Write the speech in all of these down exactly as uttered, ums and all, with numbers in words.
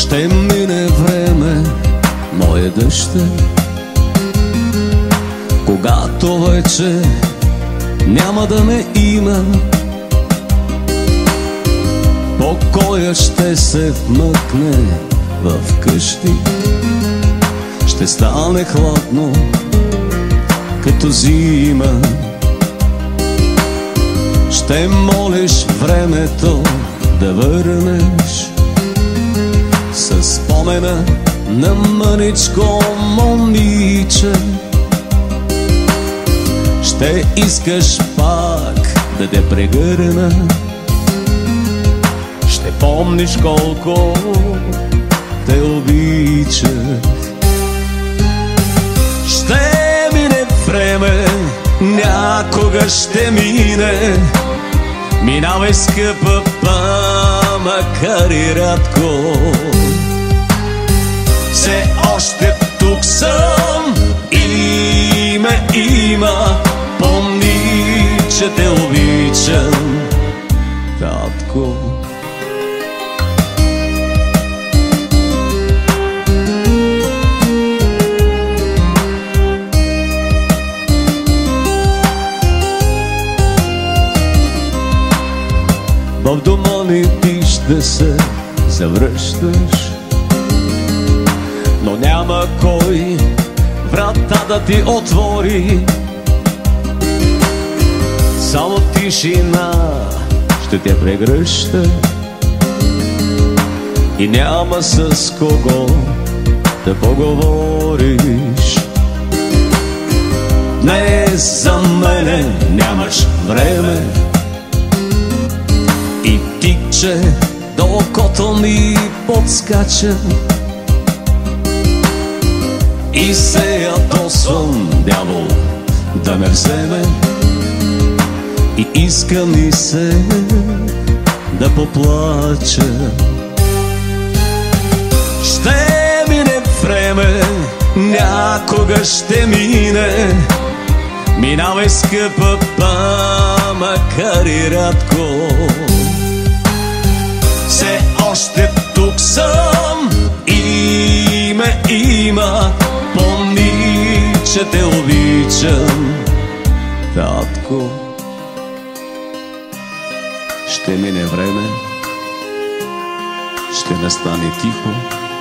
Ще мине време, моя дъще, когато вече няма да ме има. Покоя ще се вмъкне в къщи, ще стане хладно като зима. Ще молиш времето да върнеш със спомена на мъничко момиче. Ще искаш пак да те прегърна, ще помниш колко те обичах. Ще мине време, някога ще мине. Минавай, скъпа, па, макар и рядко. Все още тук съм и ме има. Помни, че те обичам, татко. В дома ни ти ще се завръщаш, но няма кой врата да ти отвори. Само тишина ще те прегръща и няма с кого да поговориш. Днес за мене нямаш време и тикче до окото ми подскача. И се ядосвам, дявол да ме вземе, и иска ми се да поплача. Ще мине време, някога ще мине. Минавай, скъпа, па, макар и рядко. Все още тук съм и ме има. Помни, че те обичам, татко. Ще мине време, ще настане тихо,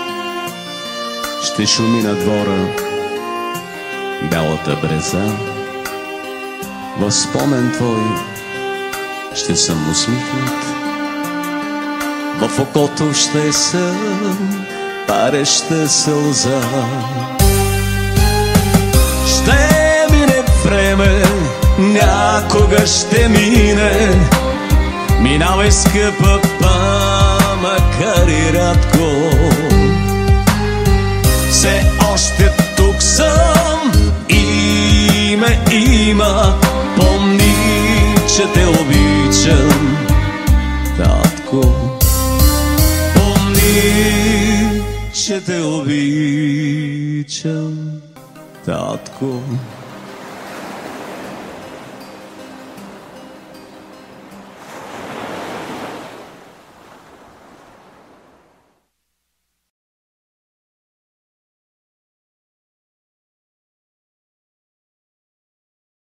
ще шуми на двора бялата бреза. В спомен твой ще съм усмихнат, в окото ще съм пареща сълза. Ще мине време, някога ще мине. Минавай, скъпа, па, макар и рядко. Все още тук съм и ме има. Помни, че те обичам, татко. Помни, че те обичам, татко.